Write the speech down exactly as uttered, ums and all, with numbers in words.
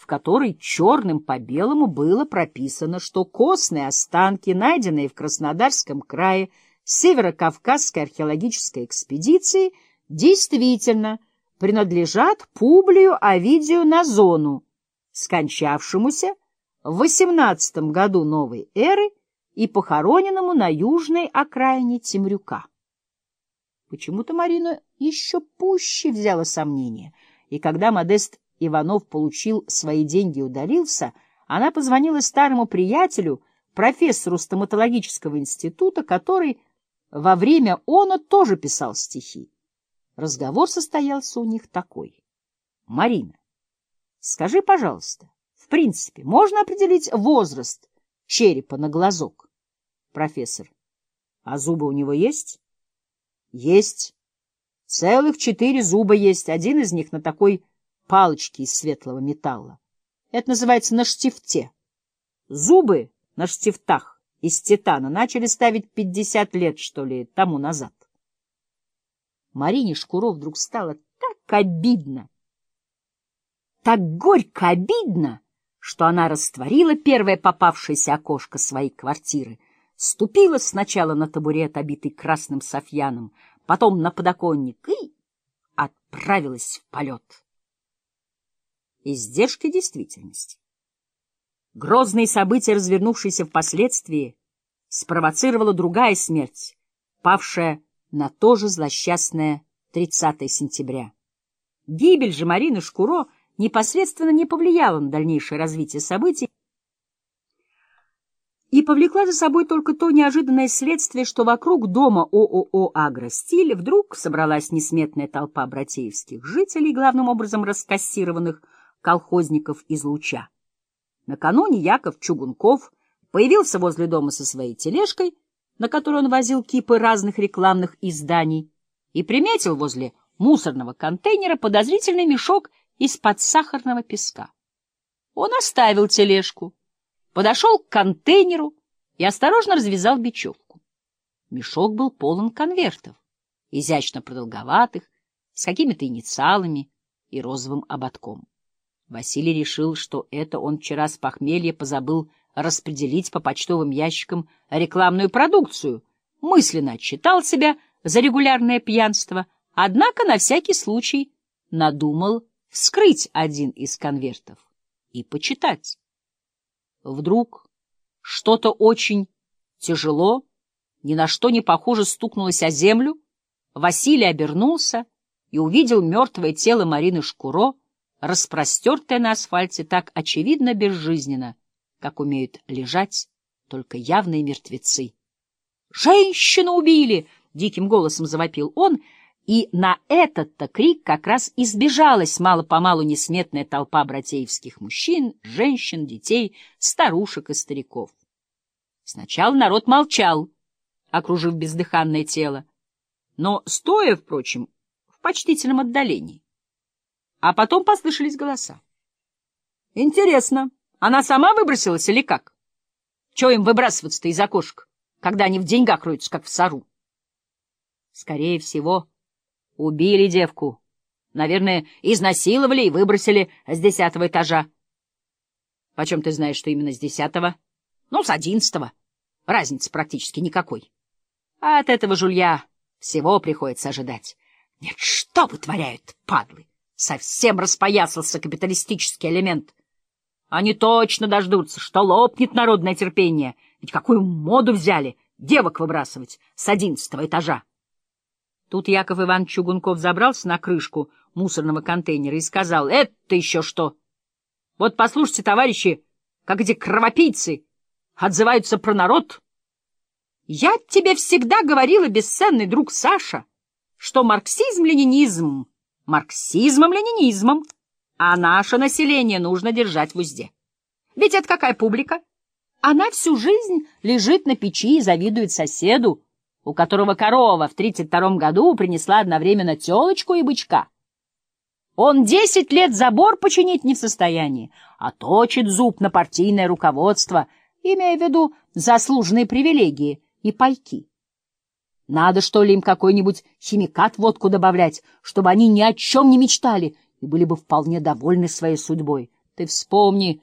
в которой черным по белому было прописано, что костные останки, найденные в Краснодарском крае Северо-Кавказской археологической экспедиции, действительно принадлежат Публию Овидию Назону, скончавшемуся в восемнадцатом году новой эры и похороненному на южной окраине Темрюка. Почему-то Марина еще пуще взяла сомнение, и когда Модест Иванов получил свои деньги и удалился, она позвонила старому приятелю, профессору стоматологического института, который во время оно тоже писал стихи. Разговор состоялся у них такой. — Марина, скажи, пожалуйста, в принципе, можно определить возраст черепа на глазок? Профессор. — А зубы у него есть? — Есть. Целых четыре зуба есть. Один из них на такой палочке из светлого металла. Это называется на штифте. Зубы на штифтах из титана начали ставить пятьдесят лет, что ли, тому назад. Марине Шкуро вдруг стало так обидно, так горько обидно, что она растворила первое попавшееся окошко своей квартиры, ступила сначала на табурет, обитый красным софьяном, потом на подоконник и отправилась в полет. Издержки действительности. Грозные события, развернувшиеся впоследствии, спровоцировала другая смерть, павшая на то же злосчастное тридцатое сентября. Гибель же Марины Шкуро непосредственно не повлияла на дальнейшее развитие событий и повлекла за собой только то неожиданное следствие, что вокруг дома ООО «Агростиль» вдруг собралась несметная толпа братеевских жителей, главным образом раскассированных колхозников из Луча. Накануне Яков Чугунков появился возле дома со своей тележкой, на которой он возил кипы разных рекламных изданий, и приметил возле мусорного контейнера подозрительный мешок из-под сахарного песка. Он оставил тележку, подошел к контейнеру и осторожно развязал бечевку. Мешок был полон конвертов, изящно продолговатых, с какими-то инициалами и розовым ободком. Василий решил, что это он вчера с похмелья позабыл распределить по почтовым ящикам рекламную продукцию, мысленно отчитал себя за регулярное пьянство, однако на всякий случай надумал вскрыть один из конвертов и почитать. Вдруг что-то очень тяжело, ни на что не похоже стукнулось о землю. Василий обернулся и увидел мертвое тело Марины Шкуро, распростертое на асфальте так очевидно безжизненно, как умеют лежать только явные мертвецы. «Женщину убили!» — диким голосом завопил он, и на этот-то крик как раз избежалась мало-помалу несметная толпа братеевских мужчин, женщин, детей, старушек и стариков. Сначала народ молчал, окружив бездыханное тело, но стоя, впрочем, в почтительном отдалении. А потом послышались голоса. «Интересно, она сама выбросилась или как? Чего им выбрасываться-то из окошек, когда они в деньгах роются, как в сору?» Скорее всего, убили девку. Наверное, изнасиловали и выбросили с десятого этажа. Почем ты знаешь, что именно с десятого? Ну, с одиннадцатого. Разницы практически никакой. А от этого жулья всего приходится ожидать. Нет, что вытворяют, падлы? Совсем распоясался капиталистический элемент. Они точно дождутся, что лопнет народное терпение. Ведь какую моду взяли девок выбрасывать с одиннадцатого этажа? Тут Яков Иванович Чугунков забрался на крышку мусорного контейнера и сказал: «Это еще что? Вот послушайте, товарищи, как эти кровопийцы отзываются про народ. Я тебе всегда говорила, бесценный друг Саша, что марксизм-ленинизм марксизмом-ленинизмом, а наше население нужно держать в узде. Ведь это какая публика? Она всю жизнь лежит на печи и завидует соседу, у которого корова в тридцать втором году принесла одновременно телочку и бычка. Он десять лет забор починить не в состоянии, а точит зуб на партийное руководство, имея в виду заслуженные привилегии и пайки. Надо, что ли, им какой-нибудь химикат в водку добавлять, чтобы они ни о чем не мечтали и были бы вполне довольны своей судьбой. Ты вспомни,